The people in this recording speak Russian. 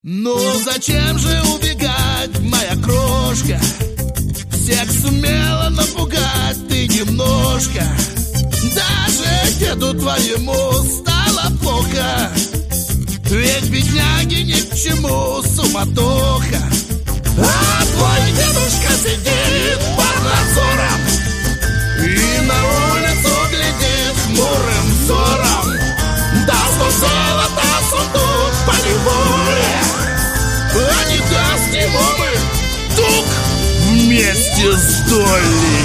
Ну зачем же убегать, моя крошка? Всех сумела напугать ты немножко. Даже деду твоему стало плохо, ведь бедняги ни к чему суматоха. А твой дедушка сидит под надзором и на улицу глядит хмурым взором. Даст он золото сундук поневоле, а не даст ему мы тук вместе с долей.